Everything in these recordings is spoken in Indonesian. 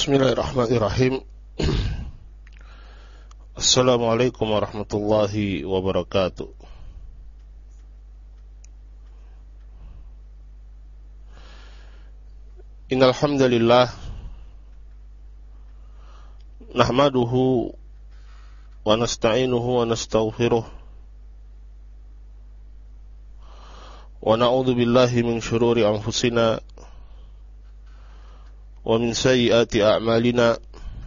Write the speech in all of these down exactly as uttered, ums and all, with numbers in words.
Bismillahirrahmanirrahim. Assalamualaikum warahmatullahi wabarakatuh. Innal hamdalillah nahmaduhu wa nasta'inuhu wa nastaghfiruh wa na'udzu billahi min shururi anfusina wa min sayyiati a'malina.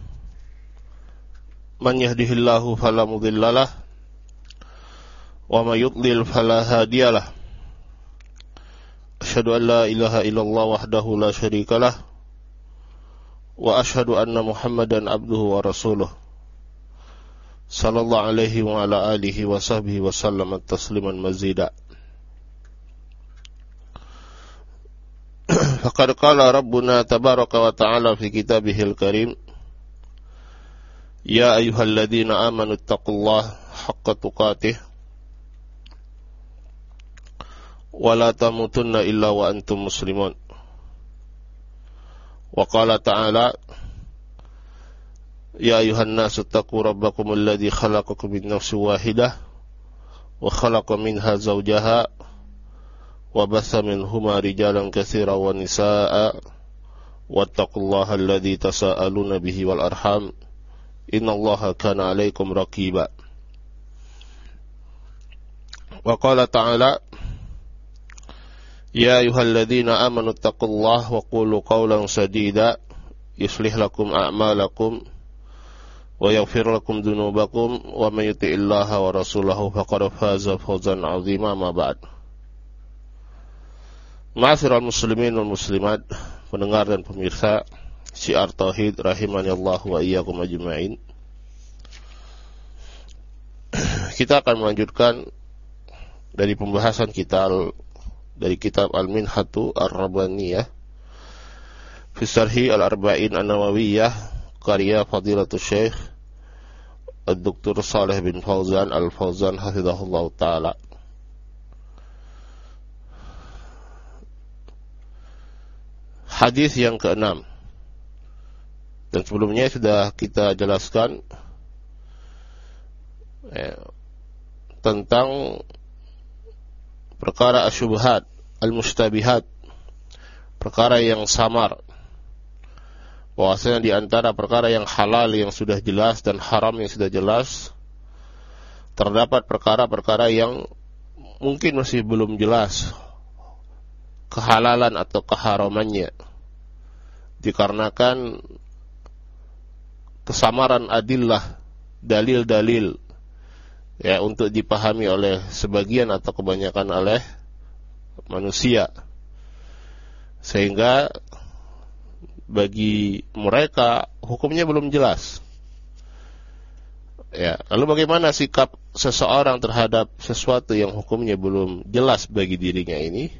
Man yahdihillahu fala mudhillalah wa may yudlil fala hadiyalah. Asyhadu an la ilaha illallah wahdahu la syarikalah wa asyhadu anna Muhammadan abduhu wa rasuluh. Sallallahu alaihi wa ala alihi wa sahbihi wa sallam tasliman mazida. Faqad qala Rabbuna tabaraka wa ta'ala fi kitabihil karim, ya ayyuhalladzina amanu taqullaha haqqa tuqatih wa la tamutunna illa wa antum muslimun. Wa qala ta'ala, ya ayyuhan nasu taqu rabbakumul ladzi khalaqakum min nafsin wahidah wa khalaqa minha zawjaha wa bassa minhuma rijalan katsiran wa nisaa'a wattaqullaha alladzi tasaaluna bihi wal arham innallaha kana 'alaikum raqiba. Wa qala ta'ala, ya ayyuhalladzina amanu taqullaha wa qulu qawlan sadida yuslih lakum a'malakum wa yaghfir lakum dhunubakum wa may yuti'illaha wa rasulahu faqad faza fawzan 'azima. Ma ba'd. Ma'asyiral muslimin wal muslimat, pendengar dan pemirsa Syiar Tauhid rahimanallahu wa iyyakum ajma'in. Kita akan melanjutkan dari pembahasan kita dari kitab Al-Minhatu Ar-Rabbaniyah fi Syarhi Al-Arba'in An-Nawawiyah karya Fadilatul Syekh Ad-Doktor Shalih bin Fauzan Al-Fauzan hafizahullah ta'ala. Hadis yang keenam. Dan sebelumnya sudah kita jelaskan eh, tentang perkara asyubhat, al-mustabihat, perkara yang samar. Bahwasanya di antara perkara yang halal yang sudah jelas dan haram yang sudah jelas, terdapat perkara-perkara yang mungkin masih belum jelas kehalalan atau keharamannya, dikarenakan kesamaran adillah, dalil-dalil ya untuk dipahami oleh sebagian atau kebanyakan oleh manusia, sehingga bagi mereka hukumnya belum jelas. Ya, lalu bagaimana sikap seseorang terhadap sesuatu yang hukumnya belum jelas bagi dirinya ini?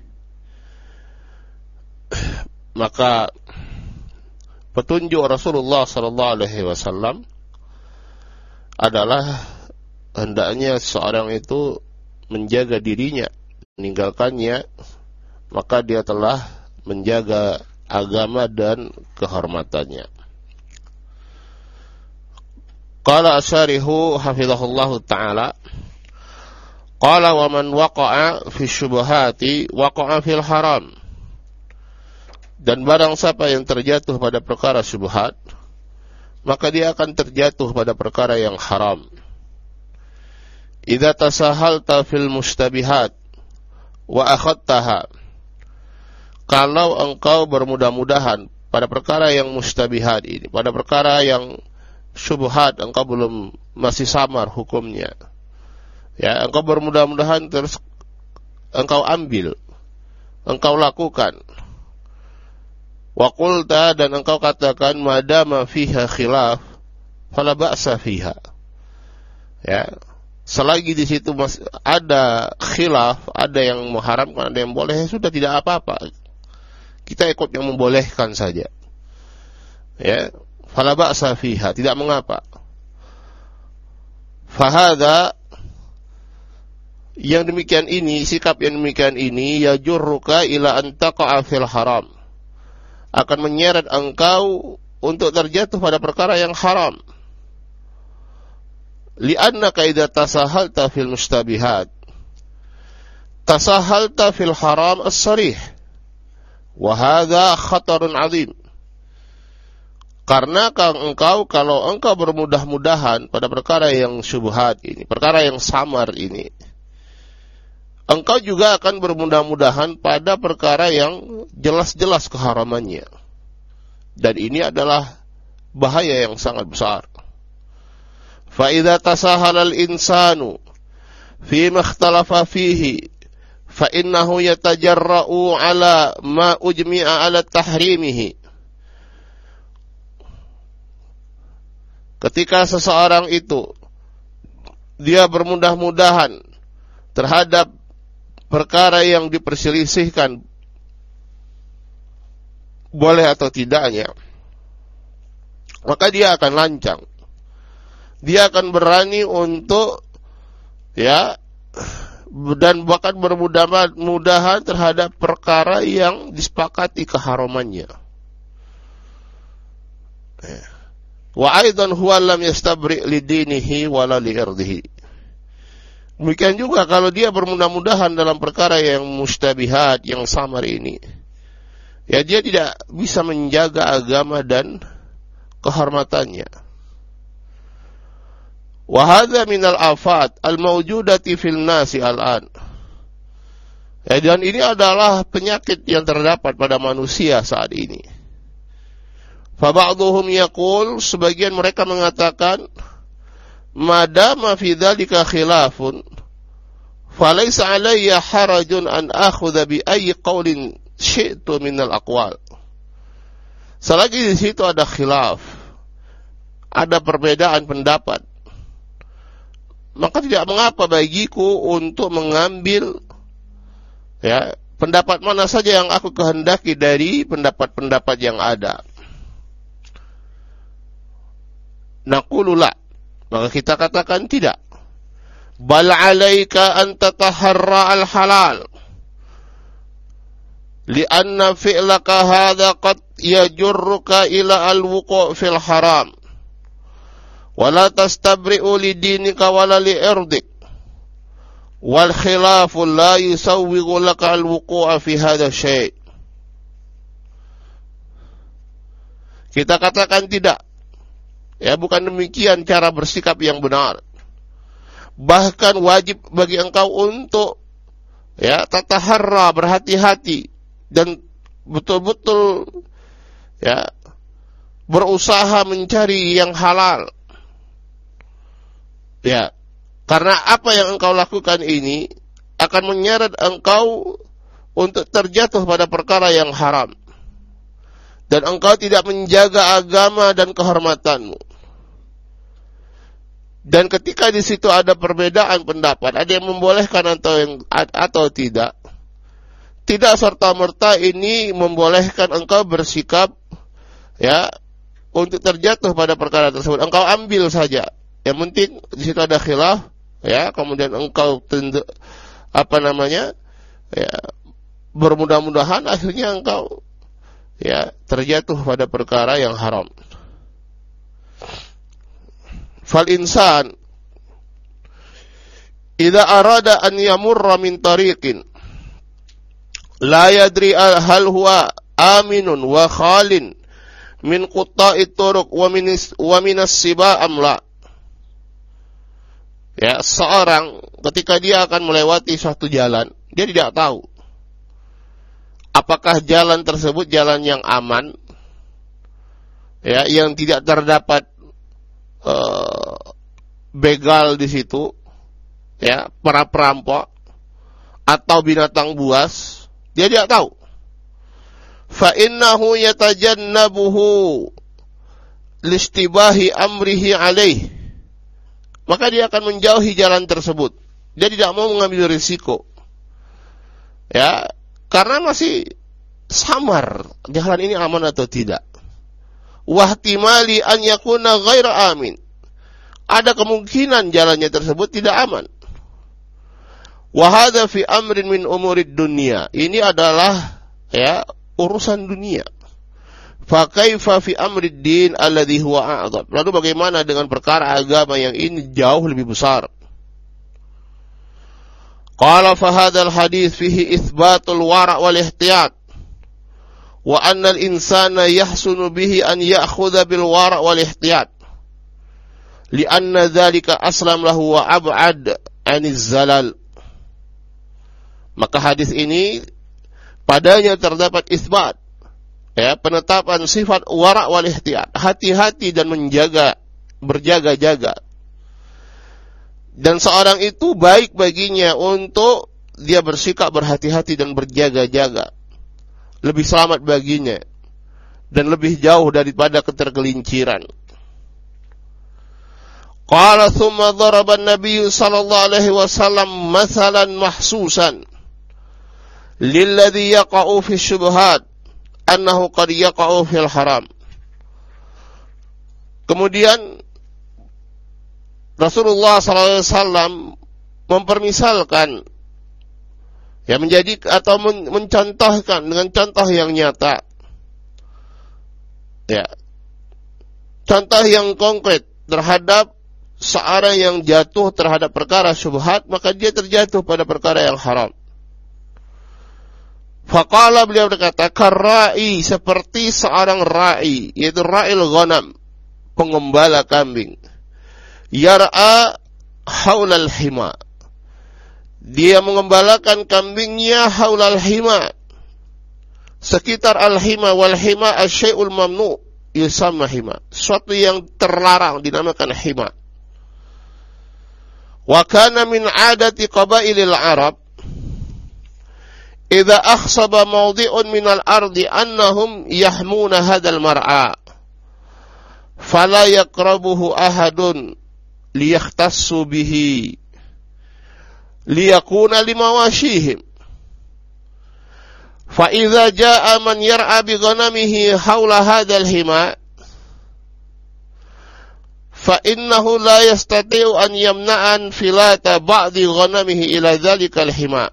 Maka petunjuk Rasulullah sallallahu alaihi wasallam adalah hendaknya seorang itu menjaga dirinya, meninggalkannya, maka dia telah menjaga agama dan kehormatannya. Qala asyarihu hafizahullahu ta'ala, qala wa man waqa'a fi syubhati waqa'a fil haram. Dan barang siapa yang terjatuh pada perkara syubhat, maka dia akan terjatuh pada perkara yang haram. Idza tasahalta fil mustabihat wa akhadtaha. Kalau engkau bermudah-mudahan pada perkara yang mustabihat ini, pada perkara yang syubhat, engkau belum masih samar hukumnya. Ya, engkau bermudah-mudahan terus engkau ambil, engkau lakukan. Wa qulta, dan engkau katakan, madama fiha khilaf fala ba'sa fiha. Ya, selagi di situ masih ada khilaf, ada yang mengharamkan, ada yang boleh, sudah tidak apa-apa. Kita ikut yang membolehkan saja. Ya, fala ba'sa fiha, tidak mengapa. Fahada, yang demikian ini, sikap yang demikian ini, yajurruka ila an taqa'a fil haram, akan menyeret engkau untuk terjatuh pada perkara yang haram. Li'annaka idza tasahalta fil mustabihat tasahalta fil haram as-sarih wa hadha khatarun 'azim. Karena engkau kalau engkau bermudah-mudahan pada perkara yang syubhat ini, perkara yang samar ini, engkau juga akan bermudah-mudahan pada perkara yang jelas-jelas keharamannya. Dan ini adalah bahaya yang sangat besar. Fa idza tasahala al-insanu fi ma ikhtalafa fihi fa innahu yatajarra'u ala ma ujmi'a ala tahrimihi. Ketika seseorang itu dia bermudah-mudahan terhadap perkara yang diperselisihkan boleh atau tidaknya, maka dia akan lancang. Dia akan berani untuk ya dan bahkan bermudah-mudahan terhadap perkara yang disepakati keharamannya. Wa aidan huwa lam yastabri' li dinihi wala li irdihi. Demikian juga kalau dia bermudah-mudahan dalam perkara yang mustabihat, yang samar ini, ya dia tidak bisa menjaga agama dan kehormatannya. Wa hadza minal afat al-mawjudati fil nasi al-an. Ya, dan ini adalah penyakit yang terdapat pada manusia saat ini. Fa ba'dhum yaqul, sebagian mereka mengatakan, madama fi dzalika khilafun falaysa alayya harajun an akhudha bi ayyi qawlin syi'tu min al-aqwal. Selagi di situ ada khilaf, ada perbedaan pendapat, maka tidak mengapa bagiku untuk mengambil ya pendapat mana saja yang aku kehendaki dari pendapat-pendapat yang ada. Naqulu la, maka kita katakan tidak. Bal alaika an tataharra al-halal li'anna fi'laka hadha qad yajurruka ila al-wuqu' fil haram. Wala tastabri'u li dinika wala li irdik. Wal khilafu la yusawwigu laka al-wuqu'a fi hadha syai'. Kita katakan tidak. Ya, bukan demikian cara bersikap yang benar. Bahkan wajib bagi engkau untuk ya tataharra, berhati-hati dan betul-betul ya berusaha mencari yang halal. Ya, karena apa yang engkau lakukan ini akan menyeret engkau untuk terjatuh pada perkara yang haram. Dan engkau tidak menjaga agama dan kehormatanmu. Dan ketika di situ ada perbedaan pendapat, ada yang membolehkan atau yang atau tidak, tidak serta-merta ini membolehkan engkau bersikap ya untuk terjatuh pada perkara tersebut. Engkau ambil saja. Yang penting di situ ada khilaf, ya, kemudian engkau tentu, apa namanya, ya, bermudah-mudahan akhirnya engkau ya terjatuh pada perkara yang haram. Fal insan idza arada an yamurra min tariqin la yadri hal huwa aminun wa khalin min qutta'it turuq wa min wa min as-siba am la. Ya, seorang ketika dia akan melewati suatu jalan, dia tidak tahu apakah jalan tersebut jalan yang aman, ya, yang tidak terdapat uh, begal di situ, ya, para perampok atau binatang buas, dia tidak tahu. Fa innahu yatajannabuhu listibahi amrihi alaih. Maka dia akan menjauhi jalan tersebut. Dia tidak mau mengambil risiko. Ya, karena masih samar jalan ini aman atau tidak. Wahtimali an yakuna ghaira amin. Ada kemungkinan jalannya tersebut tidak aman. Wa hadza fi amrin min umurid dunya. Ini adalah ya urusan dunia. fa kaifa fi amrid din alladhi huwa a'dham. Lalu bagaimana dengan perkara agama yang ini jauh lebih besar? Qala fa hadzal hadits fihi itsbatul wara' wal ihtiyat wa anna al-insana yahsunu bihi an ya'khudha bil wara' wal ihtiyat li'anna dzalika aslam lahu wa ab'ad 'aniz zalal. Maka hadis ini padanya terdapat isbat, ya, penetapan sifat wara' wal ihtiyat, hati-hati dan menjaga, berjaga-jaga. Dan seorang itu baik baginya untuk dia bersikap berhati-hati dan berjaga-jaga. Lebih selamat baginya dan lebih jauh daripada ketergelinciran. Qala thumma daraba an-nabiy sallallahu alaihi wasallam mathalan mahsusan lilladhi yaqa'u fi syubhat annahu qad yaqa'u fil haram. Kemudian Rasulullah sallallahu alaihi wasallam mempermisalkan, ya, menjadi atau men, mencontohkan dengan contoh yang nyata, ya, contoh yang konkret terhadap seorang yang jatuh terhadap perkara syubhat, maka dia terjatuh pada perkara yang haram. Faqala, beliau berkata, karra'i, seperti seorang ra'i, yaitu ra'il ghanam, pengembala kambing. Yar'a haulal hima, dia mengembalakan kambingnya haulal hima, sekitar al-hima. Wal hima asyai'ul mamnu yusamma hima, suatu yang terlarang dinamakan hima. Wa kana min 'adati qabailil Arab idza akhsaba mawdi'un minal ardi annahum yahmuna hadzal mar'a fala yaqrabuhu ahadun liyakhtassu bihi liyakuna limawashihim. Fa idza jaa man yar'a bi ghanamihi haula hadzal hima fa innahu la yastati'u an yamna'an filata ba'di ghanamihi ila dzalikal hima.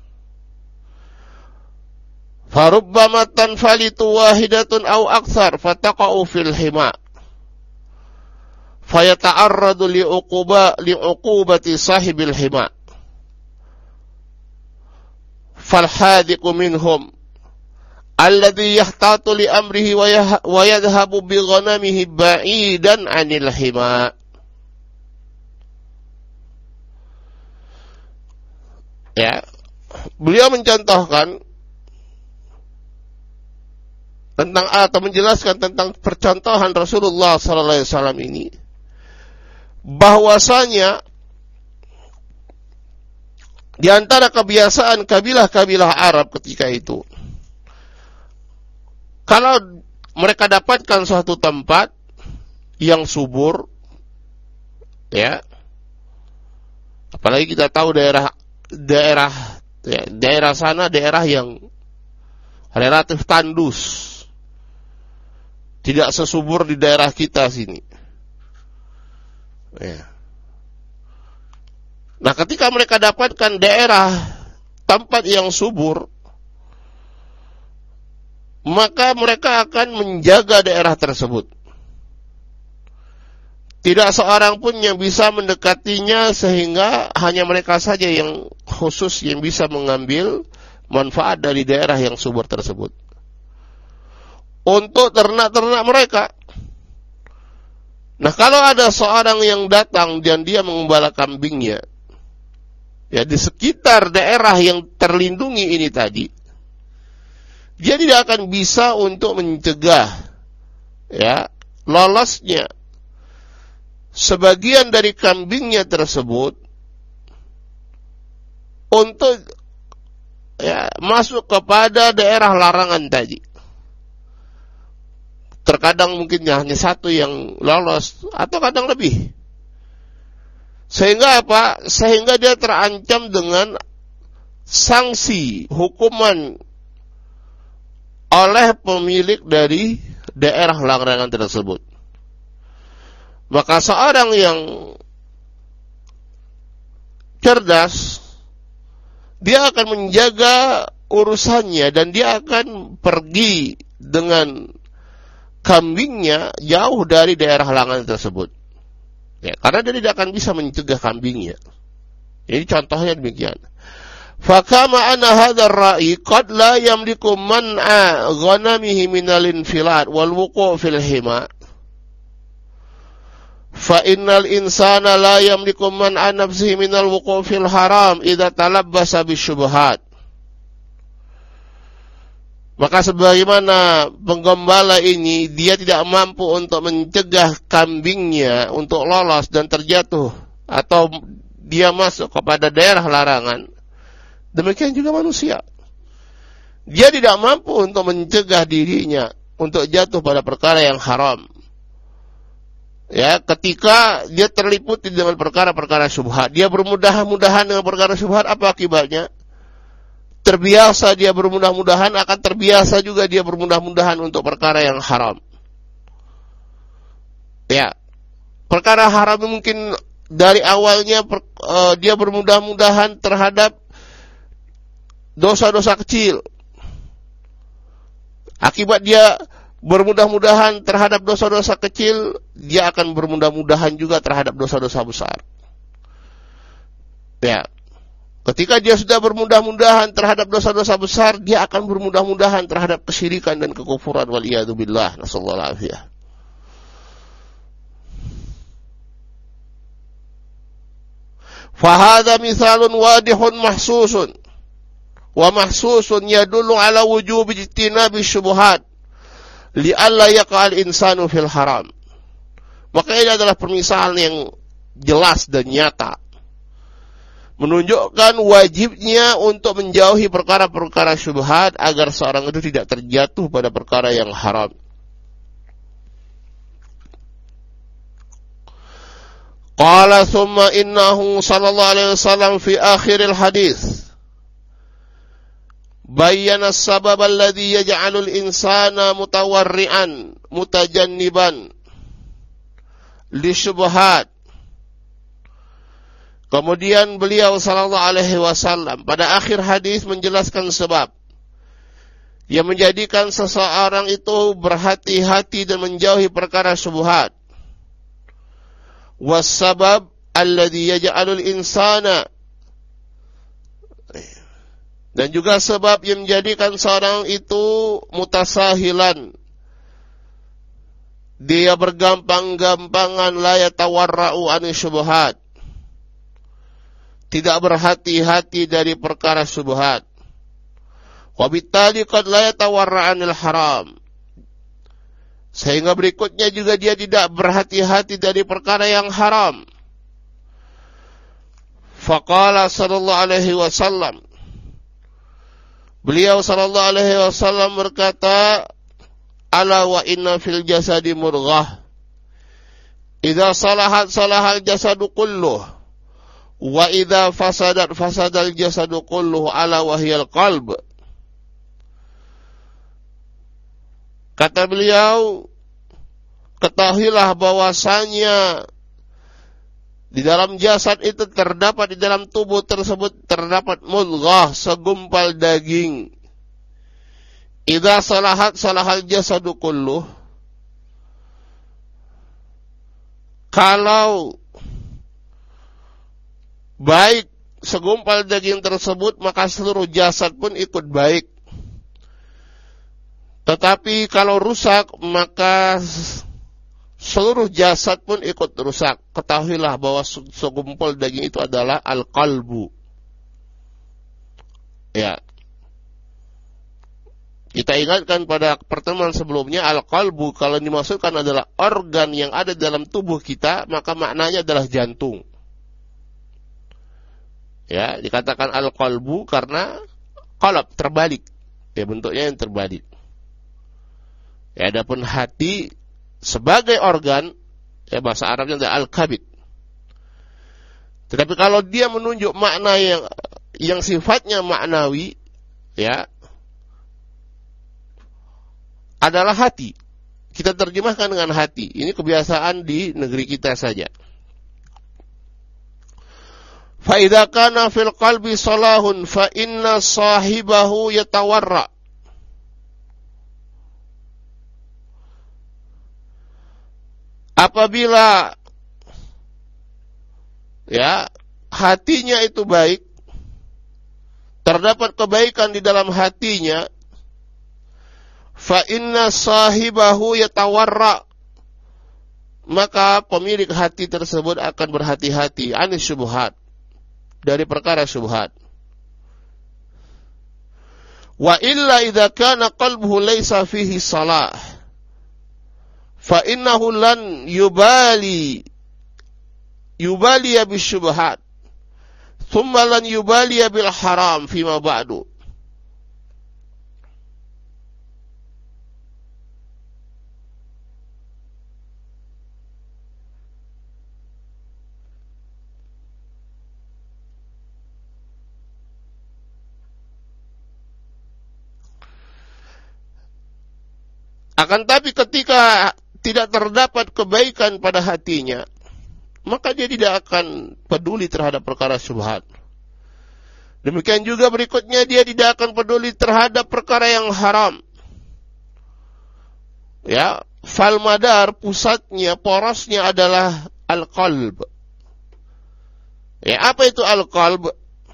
Fa rubbama tanfalitu wahidatun aw aktsar fataqa'u fil hima fayata'arradu li'uquba li'uqubati sahibil hima. Falhadiqu minhum alladhi yahtatu li amrihi wa yadhhabu bi ghanamihi ba'idan 'anil hima. Ya, beliau mencontohkan tentang atau menjelaskan tentang percontohan Rasulullah sallallahu alaihi wasallam ini, bahwasanya di antara kebiasaan kabilah-kabilah Arab ketika itu, kalau mereka dapatkan suatu tempat yang subur, ya, apalagi kita tahu daerah daerah ya, daerah sana daerah yang relatif tandus, tidak sesubur di daerah kita sini, ya. Nah, ketika mereka dapatkan daerah tempat yang subur, maka mereka akan menjaga daerah tersebut. Tidak seorang pun yang bisa mendekatinya, sehingga hanya mereka saja yang khusus yang bisa mengambil manfaat dari daerah yang subur tersebut untuk ternak-ternak mereka. Nah, kalau ada seorang yang datang dan dia mengembala kambingnya, ya, di sekitar daerah yang terlindungi ini tadi, dia tidak akan bisa untuk mencegah, ya, lolosnya sebagian dari kambingnya tersebut untuk, ya, masuk kepada daerah larangan tadi. Terkadang mungkin hanya satu yang lolos, atau kadang lebih. Sehingga apa? Sehingga dia terancam dengan sanksi, hukuman oleh pemilik dari daerah larangan tersebut. Maka seorang yang cerdas, dia akan menjaga urusannya dan dia akan pergi dengan kambingnya jauh dari daerah larangan tersebut. Ya, karena dia tidak akan bisa mencegah kambingnya. Jadi contohnya demikian. Fakama anna hadzal ra'i qad la yamliku man'a ghanamihi minal infilat wal wuqu' fil hima. Fa innal insana la yamliku man'a nafsihi minal wuqu' fil haram idza talabbasa bisyubhat. Maka sebagaimana penggembala ini, dia tidak mampu untuk mencegah kambingnya untuk lolos dan terjatuh atau dia masuk kepada daerah larangan. Demikian juga manusia. Dia tidak mampu untuk mencegah dirinya untuk jatuh pada perkara yang haram. Ya, ketika dia terliputi dengan perkara-perkara syubhat, dia bermudah-mudahan dengan perkara syubhat, apa akibatnya? Terbiasa dia bermudah-mudahan, akan terbiasa juga dia bermudah-mudahan untuk perkara yang haram. Ya, perkara haram mungkin dari awalnya per, uh, dia bermudah-mudahan terhadap dosa-dosa kecil. Akibat dia bermudah-mudahan terhadap dosa-dosa kecil, dia akan bermudah-mudahan juga terhadap dosa-dosa besar. Ya. Ketika dia sudah bermudah-mudahan terhadap dosa-dosa besar, dia akan bermudah-mudahan terhadap kesyirikan dan kekufuran, waliyadu billah, nasallallahu alaihi. Fahadha mithalun wadihun mahsusun wa mahsusun yadullu ala wujubi ijtinabi syubuhat li'alla yaqa'al insanu fil haram. Maka ini adalah permisalan yang jelas dan nyata, menunjukkan wajibnya untuk menjauhi perkara-perkara syubhat agar seorang itu tidak terjatuh pada perkara yang haram. Qala thumma innahu sallallahu alaihi wasallam fi akhiril hadis bayyana as-sabab alladhi yaj'alul insana mutawarri'an mutajanniban li syubhat. Kemudian beliau sallallahu alaihi wasallam pada akhir hadis menjelaskan sebab yang menjadikan seseorang itu berhati-hati dan menjauhi perkara syubhat. Was-sabab alladhi yaj'alul insana, dan juga sebab yang menjadikan seorang itu mutasahilan, dia bergampang-gampangan, la yatawarra'u an syubhat, tidak berhati-hati dari perkara syubhat. Wa bittali qad la yatawarra' 'anil haram. Sehingga berikutnya juga dia tidak berhati-hati dari perkara yang haram. Faqala sallallahu alaihi wasallam, beliau sallallahu alaihi wasallam berkata, ala wa inna fil jasadi murghah, idza salahat salahal jasadu kulluh, wa idza fasadat fasadal jasadu kulluhu, ala wahyal qalb. Kata beliau, ketahuilah bahwasanya di dalam jasad itu terdapat, di dalam tubuh tersebut terdapat mudghah, segumpal daging. Idza salahat salahal jasadu kulluh. Kalau baik segumpal daging tersebut, maka seluruh jasad pun ikut baik. Tetapi kalau rusak, maka seluruh jasad pun ikut rusak. Ketahuilah bahwa segumpal daging itu adalah al-qalbu. Ya. Kita ingatkan pada pertemuan sebelumnya, al-qalbu kalau dimaksudkan adalah organ yang ada dalam tubuh kita, maka maknanya adalah jantung. Ya, dikatakan al-qalbu karena qalb terbalik. Ya, bentuknya yang terbalik. Ya, adapun hati sebagai organ, ya bahasa Arabnya adalah al-kabid. Tetapi kalau dia menunjuk makna yang yang sifatnya maknawi, ya, adalah hati. Kita terjemahkan dengan hati. Ini kebiasaan di negeri kita saja. Fa idza kana fil qalbi salahun fa inna sahibahu yatawarra. apabila ya hatinya itu baik, terdapat kebaikan di dalam hatinya, fa inna sahibahu yatawarra, maka pemilik hati tersebut akan berhati-hati anis syubhat, dari perkara syubhat. Wa illa idza kana qalbuhu laysa fihi salah fa innahu lan yubali yubali bisyubhat thumma lan yubali bil haram fima ba'du. Akan tapi ketika tidak terdapat kebaikan pada hatinya, maka dia tidak akan peduli terhadap perkara syubhat. Demikian juga berikutnya, dia tidak akan peduli terhadap perkara yang haram. Ya, fal madar, pusatnya, porosnya adalah al-qalb. Ya, apa itu al-qalb?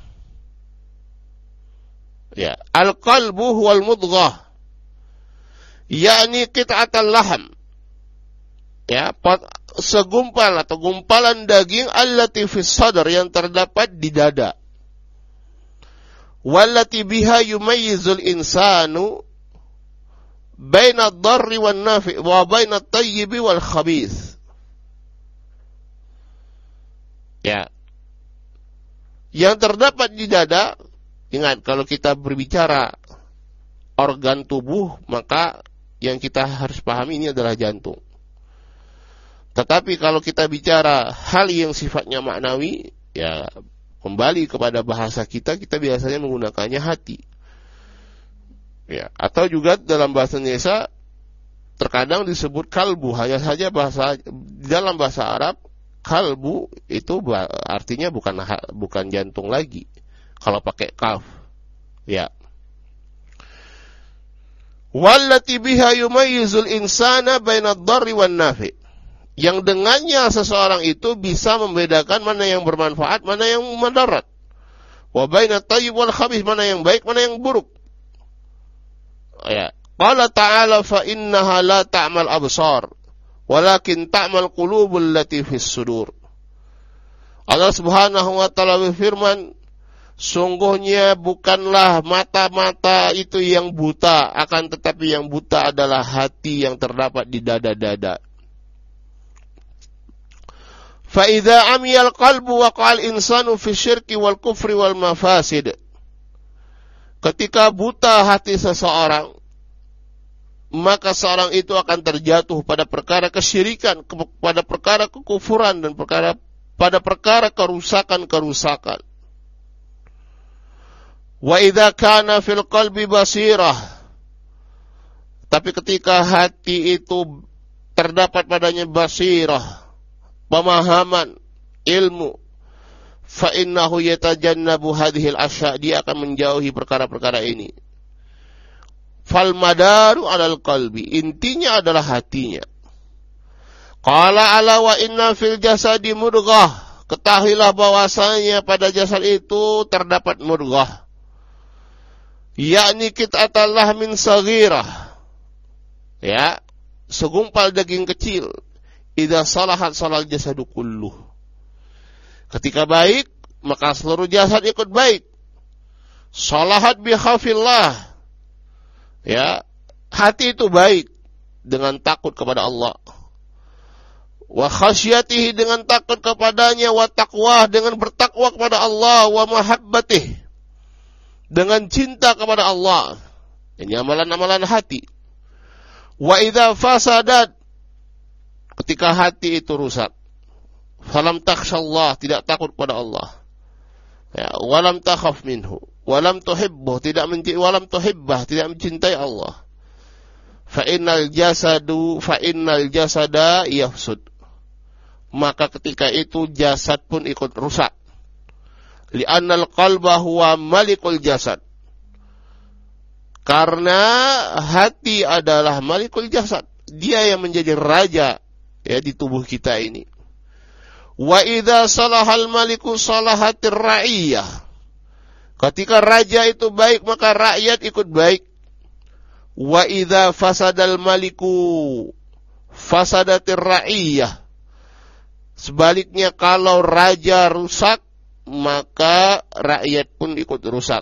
Ya, al-qalbu huwal mudghah, yakni qit'atul laham, ya, segumpal atau gumpalan daging allati fis sadr, yang terdapat di dada, wallati biha yumayyizul insanu baina ad-darri wan nafi' wa baina at-tayyibi wal khabith. Ya, yang terdapat di dada. Ingat, kalau kita berbicara organ tubuh, maka yang kita harus pahami ini adalah jantung. Tetapi kalau kita bicara hal yang sifatnya maknawi, ya kembali kepada bahasa kita, kita biasanya menggunakannya hati. Ya, atau juga dalam bahasa Indonesia terkadang disebut kalbu. Hanya saja bahasa dalam bahasa Arab, kalbu itu artinya bukan bukan jantung lagi kalau pakai kaf. Ya. Wallati biha yumayyizul insana baina ad-darri wan nafi', yang dengannya seseorang itu bisa membedakan mana yang bermanfaat, mana yang mudarat. Wa baina at-tayyib wal khabith, mana yang baik, mana yang buruk. Ya, qala ta'ala fa innaha la ta'mal absar walakin ta'mal qulubul lati fis sudur. Allah Subhanahu wa taala berfirman, sungguhnya bukanlah mata-mata itu yang buta, akan tetapi yang buta adalah hati yang terdapat di dada-dada. Fa idza amiyal qalbu waqa'al insanu fi syirki wal kufri wal mafasid. Ketika buta hati seseorang, maka seorang itu akan terjatuh pada perkara kesyirikan, pada perkara kekufuran, dan perkara pada perkara kerusakan-kerusakan. Wa idza kana fil qalbi basirah, tapi ketika hati itu terdapat padanya basirah, pemahaman, ilmu, fa innahu yatajannabu hadhil asya', dia akan menjauhi perkara-perkara ini. Fal madaru 'alal qalbi, intinya adalah hatinya. Qala ala wa inna fil jasadi mudghah, ketahuilah bahwasanya pada jasad itu terdapat mudghah, yakni qit'atul lahmin saghirah, ya, segumpal daging kecil. Idza salahat salal jasadu kulluh, ketika baik maka seluruh jasad ikut baik. Salahat bi khafillah, ya, hati itu baik dengan takut kepada Allah, wa khasyatihi, dengan takut kepadanya, wa taqwa, dengan bertakwa kepada Allah, wa mahabbatih, dengan cinta kepada Allah. Ini amalan-amalan hati. Wa idza fasadat, ketika hati itu rusak, falam takhshallah, tidak takut kepada Allah, ya, walam takhaf minhu, walam tuhibbuh, tidak mencintai, walam tuhibbah, tidak mencintai Allah. Fa innal jasadu fa innal jasada yafsud, maka ketika itu jasad pun ikut rusak. Li'annal qalba huwa malikul jasad, karena hati adalah malikul jasad, dia yang menjadi raja, ya di tubuh kita ini. Wa idza salahal maliku salahatir ra'iyah. Ketika raja itu baik, maka rakyat ikut baik. Wa idza fasadal maliku fasadatir ra'iyah. Sebaliknya kalau raja rusak, maka rakyat pun ikut rusak.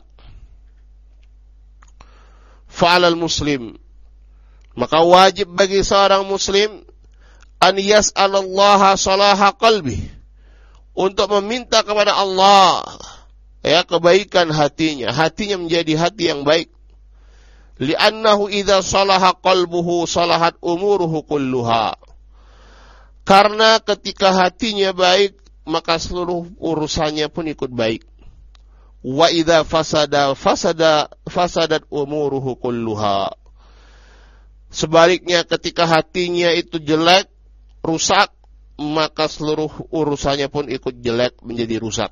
Fa'alal muslim, maka wajib bagi seorang muslim an yas'alallaha salaha qalbi, untuk meminta kepada Allah ya kebaikan hatinya, hatinya menjadi hati yang baik. Li'annahu idza salaha qalbuhu salahat umuruhu kulluha. Karena ketika hatinya baik, maka seluruh urusannya pun ikut baik. Wa idza fasada fasada fasadat umuruhu kulluha. Sebaliknya ketika hatinya itu jelek, rusak, maka seluruh urusannya pun ikut jelek, menjadi rusak.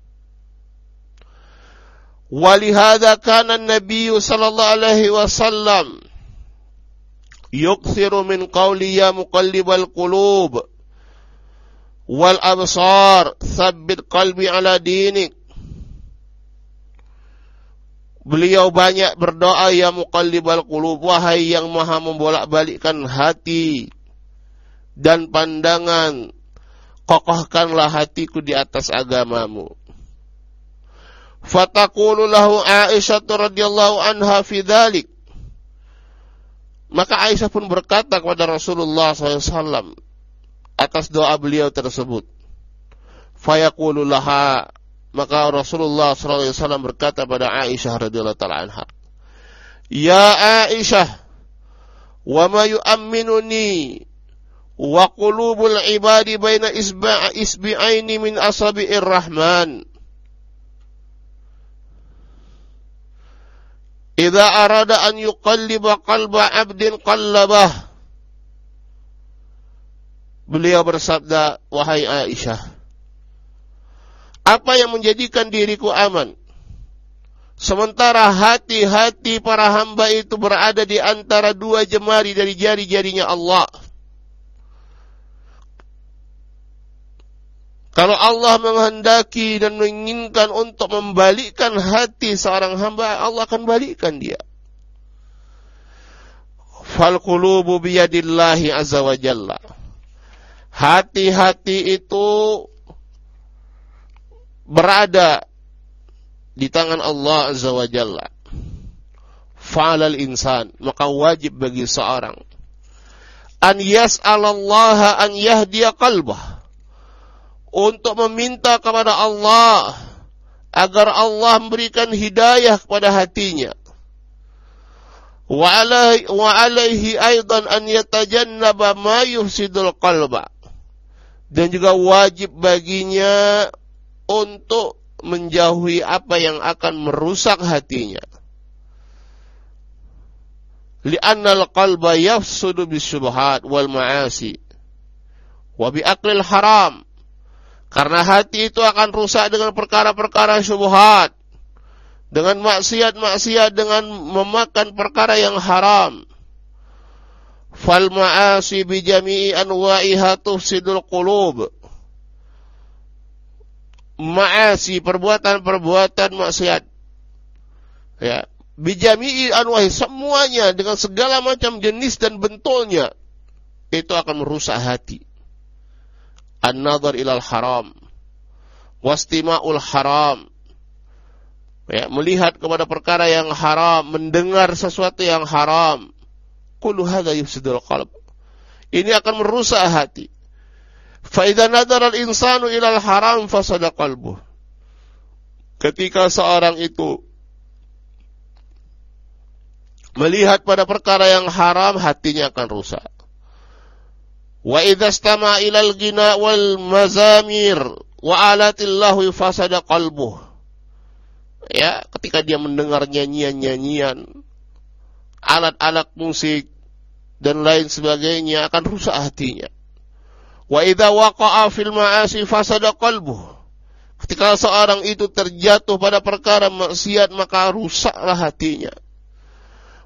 Walihada kana an-nabiy sallallahu alaihi wasallam yukthiru min qawli ya muqallibal qulub wal absar tsabbit qalbi ala dinik. Beliau banyak berdoa, ya muqallibal qulub, wahai yang maha membolak-balikkan hati dan pandangan, kokohkanlah hatiku di atas agamamu. Fataqulu lahu Aisyah radhiyallahu anha fi dzalik. Maka Aisyah pun berkata kepada Rasulullah sallallahu alaihi wasallam atas doa beliau tersebut. Fayaqulu laha, maka Rasulullah sallallahu alaihi wasallam berkata pada Aisyah radhiyallahu ta'ala anha, ya Aisyah, wa ma yu'amminuni wa qulubul ibadi baina isba' isbi'aini min asabi'ir rahman. Idza arada an yuqalliba qalba 'abdin qallabah. Beliau bersabda, wahai Aisyah, apa yang menjadikan diriku aman sementara hati-hati para hamba itu berada di antara dua jemari dari jari-jarinya Allah? Kalau Allah menghendaki dan menginginkan untuk membalikkan hati seorang hamba, Allah akan balikkan dia. Fal qulubu biyadillahi azza wa jalla. Hati-hati itu berada di tangan Allah azza wa jalla. Fa'alal insan, maka wajib bagi seorang an yas'alallaha an yahdiya qalbah, untuk meminta kepada Allah agar Allah memberikan hidayah kepada hatinya. Wa alaihi, wa alaihi aidan an yatajannaba ma yufsidul qalba, dan juga wajib baginya untuk menjauhi apa yang akan merusak hatinya. Li'annal qalba yafsudu bisyubhat wal ma'asi wa bi'aklil haram. Karena hati itu akan rusak dengan perkara-perkara syubhat, dengan maksiat-maksiat, dengan memakan perkara yang haram. Fal ma'asi bi jami'i anwa'iha tufsidul qulub. Ma'asi, perbuatan-perbuatan maksiat, ya, bi jami'i anwa'i, semuanya dengan segala macam jenis dan bentuknya, itu akan merusak hati. An-nazar ilal haram, wastima'ul haram, ya, melihat kepada perkara yang haram, mendengar sesuatu yang haram. Kullu hadza yufsidul qalb. Ini akan merusak hati. Fa idza nadara al-insanu ilal haram fasada qalbuh. Ketika seorang itu melihat pada perkara yang haram, hatinya akan rusak. Wa idza istama'a ilal ghina wal mazamir wa alatillahu fasada qalbuh. Ya, ketika dia mendengar nyanyian-nyanyian, alat-alat musik dan lain sebagainya, akan rusak hatinya. Wa idza waqa'a fil ma'asi fasada qalbuh. Ketika seorang itu terjatuh pada perkara maksiat, maka rusaklah hatinya.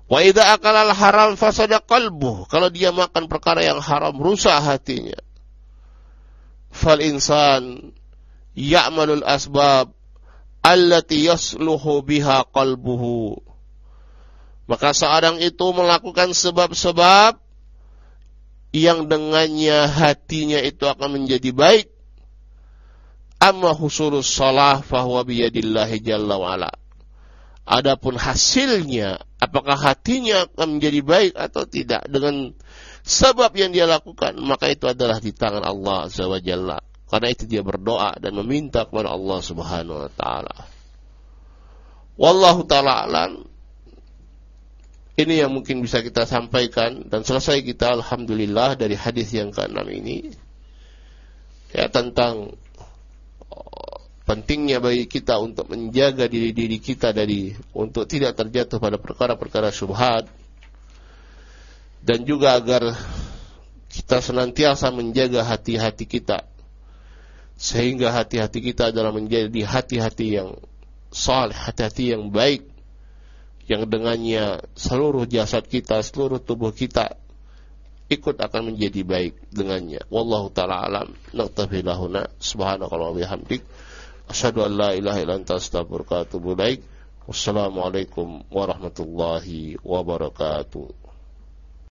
Wa idza akala al-haram fasada qalbuh. Kalau dia makan perkara yang haram, rusak hatinya. Fal insan ya'malul asbab allati yasluhu biha qalbuhu. Maka seorang itu melakukan sebab-sebab yang dengannya hatinya itu akan menjadi baik. Amma husulus shalah fahuwa biyadillahi jalla wa'ala. Adapun hasilnya, apakah hatinya akan menjadi baik atau tidak dengan sebab yang dia lakukan, maka itu adalah di tangan Allah Azza wa Jalla. Karena itu dia berdoa dan meminta kepada Allah Subhanahu wa taala. Wallahu taala alam. Ini yang mungkin bisa kita sampaikan, dan selesai kita alhamdulillah dari hadis yang keenam ini. Ya, tentang pentingnya bagi kita untuk menjaga diri-diri kita dari untuk tidak terjatuh pada perkara-perkara syubhat, dan juga agar kita senantiasa menjaga hati-hati kita sehingga hati-hati kita adalah menjadi hati-hati yang saleh, hati-hati yang baik, yang dengannya seluruh jasad kita, seluruh tubuh kita ikut akan menjadi baik dengannya. Wallahu ta'ala alam. Naktafi lahuna. Subhanakallah wa bihamdik. Asyhadu an la ilaha illa anta astaghfiruka wa atubu ilaik. Wassalamualaikum warahmatullahi wabarakatuh.